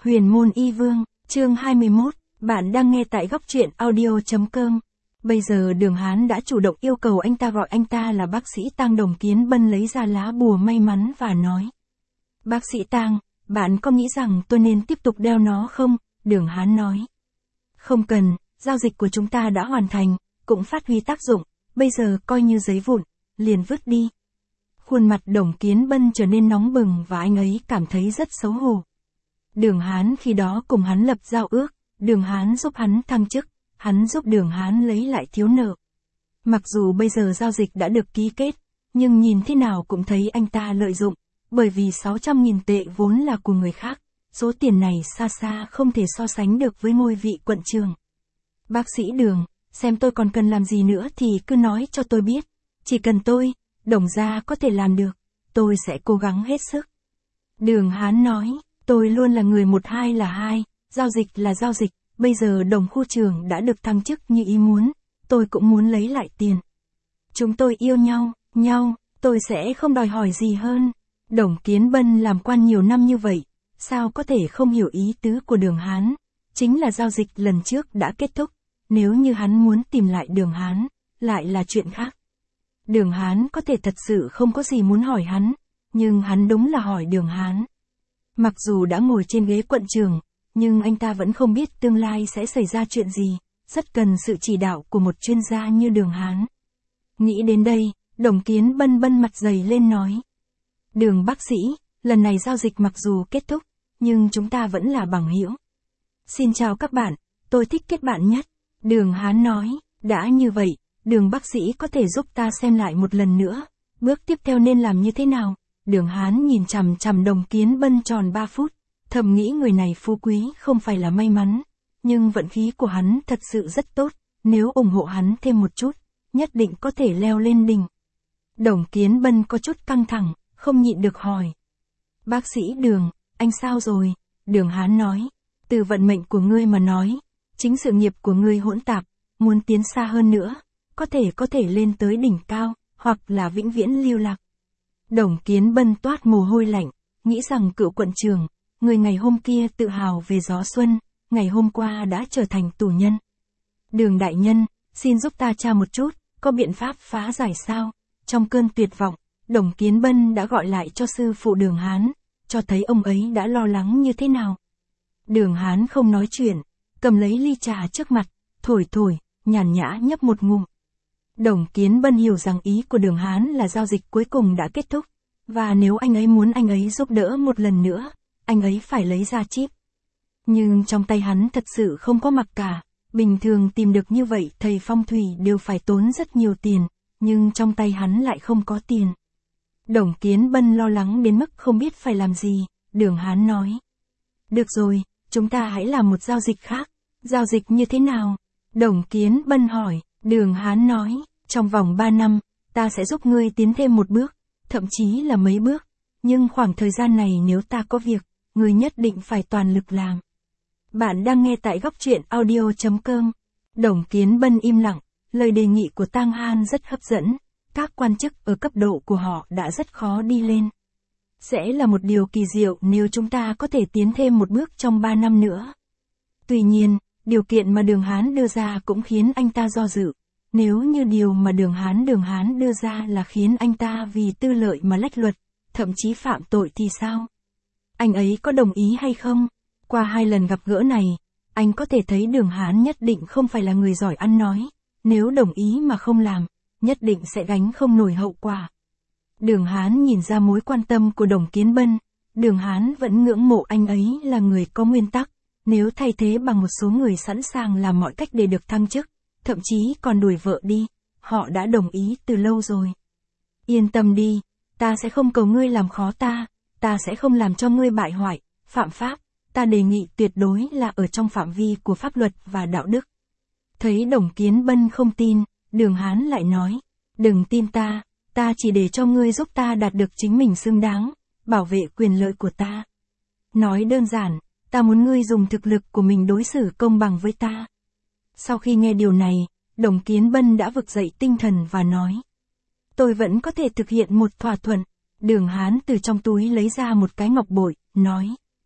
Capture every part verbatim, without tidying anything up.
Huyền môn y vương, chương hai mươi mốt, bạn đang nghe tại góc truyện audio.com. Bây giờ Đường Hán đã chủ động yêu cầu anh ta gọi anh ta là bác sĩ Tang. Đồng Kiến Bân lấy ra lá bùa may mắn và nói. Bác sĩ Tang, bạn có nghĩ rằng tôi nên tiếp tục đeo nó không? Đường Hán nói. Không cần, giao dịch của chúng ta đã hoàn thành, cũng phát huy tác dụng, bây giờ coi như giấy vụn, liền vứt đi. Khuôn mặt Đồng Kiến Bân trở nên nóng bừng và anh ấy cảm thấy rất xấu hổ. Đường Hán khi đó cùng hắn lập giao ước, Đường Hán giúp hắn thăng chức, hắn giúp Đường Hán lấy lại thiếu nợ. Mặc dù bây giờ giao dịch đã được ký kết, nhưng nhìn thế nào cũng thấy anh ta lợi dụng, bởi vì sáu trăm nghìn tệ vốn là của người khác, số tiền này xa xa không thể so sánh được với ngôi vị quận trường. Bác sĩ Đường, xem tôi còn cần làm gì nữa thì cứ nói cho tôi biết, chỉ cần tôi, Đồng gia có thể làm được, tôi sẽ cố gắng hết sức. Đường Hán nói. Tôi luôn là người một hai là hai, giao dịch là giao dịch, bây giờ Đồng khu trưởng đã được thăng chức như ý muốn, tôi cũng muốn lấy lại tiền. Chúng tôi yêu nhau, nhau, tôi sẽ không đòi hỏi gì hơn. Đồng Kiến Bân làm quan nhiều năm như vậy, sao có thể không hiểu ý tứ của Đường Hán, chính là giao dịch lần trước đã kết thúc, nếu như hắn muốn tìm lại Đường Hán, lại là chuyện khác. Đường Hán có thể thật sự không có gì muốn hỏi hắn, nhưng hắn đúng là hỏi Đường Hán. Mặc dù đã ngồi trên ghế quận trường, nhưng anh ta vẫn không biết tương lai sẽ xảy ra chuyện gì, rất cần sự chỉ đạo của một chuyên gia như Đường Hán. Nghĩ đến đây, Đồng Kiến Bân bân mặt dày lên nói. Đường bác sĩ, lần này giao dịch mặc dù kết thúc, nhưng chúng ta vẫn là bằng hữu. Xin chào các bạn, tôi thích kết bạn nhất. Đường Hán nói, đã như vậy, Đường bác sĩ có thể giúp ta xem lại một lần nữa, bước tiếp theo nên làm như thế nào? Đường Hán nhìn chằm chằm Đồng Kiến Bân tròn ba phút, thầm nghĩ người này phú quý không phải là may mắn, nhưng vận khí của hắn thật sự rất tốt, nếu ủng hộ hắn thêm một chút, nhất định có thể leo lên đỉnh. Đồng Kiến Bân có chút căng thẳng, không nhịn được hỏi. Bác sĩ Đường, anh sao rồi? Đường Hán nói, từ vận mệnh của ngươi mà nói, chính sự nghiệp của ngươi hỗn tạp, muốn tiến xa hơn nữa, có thể có thể lên tới đỉnh cao, hoặc là vĩnh viễn lưu lạc. Đồng Kiến Bân toát mồ hôi lạnh, nghĩ rằng cựu quận trưởng, người ngày hôm kia tự hào về gió xuân, ngày hôm qua đã trở thành tù nhân. Đường đại nhân, xin giúp ta tra một chút, có biện pháp phá giải sao? Trong cơn tuyệt vọng, Đồng Kiến Bân đã gọi lại cho sư phụ Đường Hán, cho thấy ông ấy đã lo lắng như thế nào. Đường Hán không nói chuyện, cầm lấy ly trà trước mặt, thổi thổi, nhàn nhã nhấp một ngụm. Đồng Kiến Bân hiểu rằng ý của Đường Hán là giao dịch cuối cùng đã kết thúc, và nếu anh ấy muốn anh ấy giúp đỡ một lần nữa, anh ấy phải lấy ra chip. Nhưng trong tay hắn thật sự không có mặc cả, bình thường tìm được như vậy thầy phong thủy đều phải tốn rất nhiều tiền, nhưng trong tay hắn lại không có tiền. Đồng Kiến Bân lo lắng đến mức không biết phải làm gì, Đường Hán nói. Được rồi, chúng ta hãy làm một giao dịch khác. Giao dịch như thế nào? Đồng Kiến Bân hỏi. Đường Hán nói, trong vòng ba năm, ta sẽ giúp ngươi tiến thêm một bước, thậm chí là mấy bước, nhưng khoảng thời gian này nếu ta có việc, ngươi nhất định phải toàn lực làm. Bạn đang nghe tại góc truyện audio.com. Đồng Kiến Bân im lặng, lời đề nghị của Tang Han rất hấp dẫn, các quan chức ở cấp độ của họ đã rất khó đi lên. Sẽ là một điều kỳ diệu nếu chúng ta có thể tiến thêm một bước trong ba năm nữa. Tuy nhiên, điều kiện mà Đường Hán đưa ra cũng khiến anh ta do dự. Nếu như điều mà Đường Hán Đường Hán đưa ra là khiến anh ta vì tư lợi mà lách luật, thậm chí phạm tội thì sao? Anh ấy có đồng ý hay không? Qua hai lần gặp gỡ này, anh có thể thấy Đường Hán nhất định không phải là người giỏi ăn nói. Nếu đồng ý mà không làm, nhất định sẽ gánh không nổi hậu quả. Đường Hán nhìn ra mối quan tâm của Đồng Kiến Bân. Đường Hán vẫn ngưỡng mộ anh ấy là người có nguyên tắc. Nếu thay thế bằng một số người sẵn sàng làm mọi cách để được thăng chức, thậm chí còn đuổi vợ đi, họ đã đồng ý từ lâu rồi. Yên tâm đi, ta sẽ không cầu ngươi làm khó ta, ta sẽ không làm cho ngươi bại hoại, phạm pháp, ta đề nghị tuyệt đối là ở trong phạm vi của pháp luật và đạo đức. Thấy Đồng Kiến Bân không tin, Đường Hán lại nói, đừng tin ta, ta chỉ để cho ngươi giúp ta đạt được chính mình xứng đáng, bảo vệ quyền lợi của ta. Nói đơn giản, ta muốn ngươi dùng thực lực của mình đối xử công bằng với ta. Sau khi nghe điều này, Đồng Kiến Bân đã vực dậy tinh thần và nói. Tôi vẫn có thể thực hiện một thỏa thuận. Đường Hán từ trong túi lấy ra một cái ngọc bội, nói.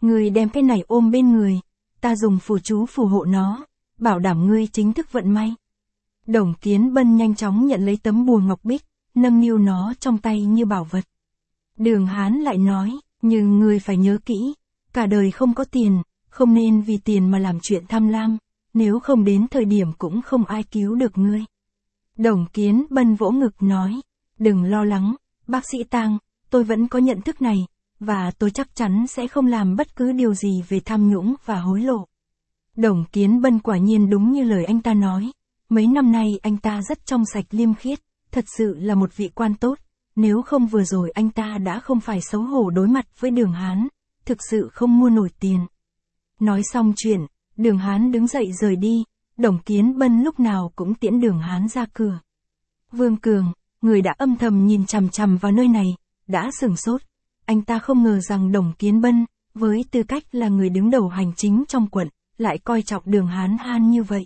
Ngươi đem cái này ôm bên người, ta dùng phù chú phù hộ nó, bảo đảm ngươi chính thức vận may. Đồng Kiến Bân nhanh chóng nhận lấy tấm bùa ngọc bích, nâng niu nó trong tay như bảo vật. Đường Hán lại nói, nhưng ngươi phải nhớ kỹ, cả đời không có tiền, không nên vì tiền mà làm chuyện tham lam, nếu không đến thời điểm cũng không ai cứu được ngươi. Đồng Kiến Bân vỗ ngực nói, đừng lo lắng, bác sĩ Tang, tôi vẫn có nhận thức này, và tôi chắc chắn sẽ không làm bất cứ điều gì về tham nhũng và hối lộ. Đồng Kiến Bân quả nhiên đúng như lời anh ta nói, mấy năm nay anh ta rất trong sạch liêm khiết, thật sự là một vị quan tốt, nếu không vừa rồi anh ta đã không phải xấu hổ đối mặt với Đường Hán, thực sự không mua nổi tiền. Nói xong chuyện, Đường Hán đứng dậy rời đi, Đồng Kiến Bân lúc nào cũng tiễn Đường Hán ra cửa. Vương Cường, người đã âm thầm nhìn chằm chằm vào nơi này, đã sửng sốt. Anh ta không ngờ rằng Đồng Kiến Bân, với tư cách là người đứng đầu hành chính trong quận, lại coi trọng Đường Hán Han như vậy.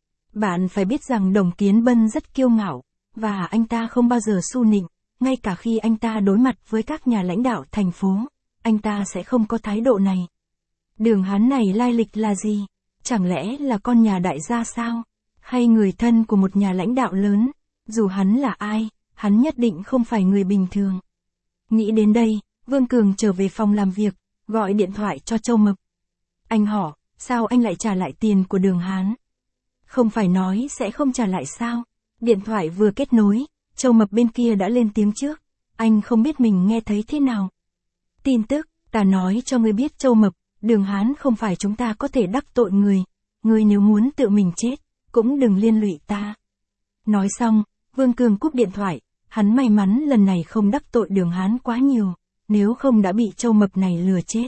Bạn phải biết rằng Đồng Kiến Bân rất kiêu ngạo, và anh ta không bao giờ su nịnh, ngay cả khi anh ta đối mặt với các nhà lãnh đạo thành phố, anh ta sẽ không có thái độ này. Đường Hán này lai lịch là gì? Chẳng lẽ là con nhà đại gia sao? Hay người thân của một nhà lãnh đạo lớn? Dù hắn là ai, hắn nhất định không phải người bình thường. Nghĩ đến đây, Vương Cường trở về phòng làm việc, gọi điện thoại cho Châu Mập. Anh hỏi, sao anh lại trả lại tiền của Đường Hán? Không phải nói sẽ không trả lại sao? Điện thoại vừa kết nối, Châu Mập bên kia đã lên tiếng trước. Anh không biết mình nghe thấy thế nào. Tin tức, ta nói cho ngươi biết Châu Mập, Đường Hán không phải chúng ta có thể đắc tội người. Ngươi nếu muốn tự mình chết, cũng đừng liên lụy ta. Nói xong, Vương Cường cúp điện thoại, hắn may mắn lần này không đắc tội Đường Hán quá nhiều, nếu không đã bị Châu Mập này lừa chết.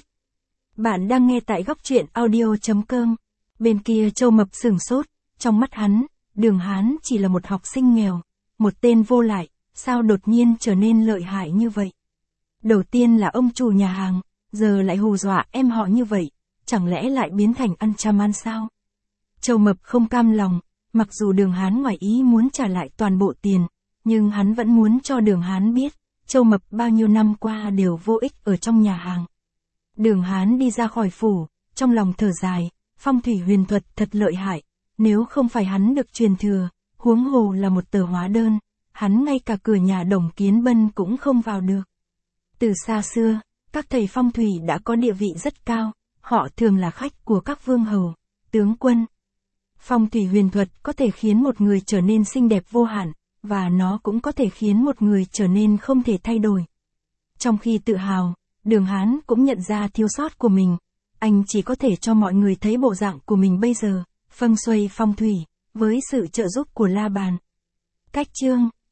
Bạn đang nghe tại góc truyện audio chấm com. Bên kia Châu Mập sửng sốt, trong mắt hắn, Đường Hán chỉ là một học sinh nghèo, một tên vô lại, sao đột nhiên trở nên lợi hại như vậy. Đầu tiên là ông chủ nhà hàng, giờ lại hù dọa em họ như vậy, chẳng lẽ lại biến thành ăn chăm ăn sao? Châu Mập không cam lòng, mặc dù Đường Hán ngoài ý muốn trả lại toàn bộ tiền, nhưng hắn vẫn muốn cho Đường Hán biết, Châu Mập bao nhiêu năm qua đều vô ích ở trong nhà hàng. Đường Hán đi ra khỏi phủ, trong lòng thở dài, phong thủy huyền thuật thật lợi hại, nếu không phải hắn được truyền thừa, huống hồ là một tờ hóa đơn, hắn ngay cả cửa nhà Đồng Kiến Bân cũng không vào được. Từ xa xưa, các thầy phong thủy đã có địa vị rất cao, họ thường là khách của các vương hầu, tướng quân. Phong thủy huyền thuật có thể khiến một người trở nên xinh đẹp vô hạn, và nó cũng có thể khiến một người trở nên không thể thay đổi. Trong khi tự hào, Đường Hán cũng nhận ra thiếu sót của mình, anh chỉ có thể cho mọi người thấy bộ dạng của mình bây giờ, feng shui phong thủy, với sự trợ giúp của La Bàn. Cách chương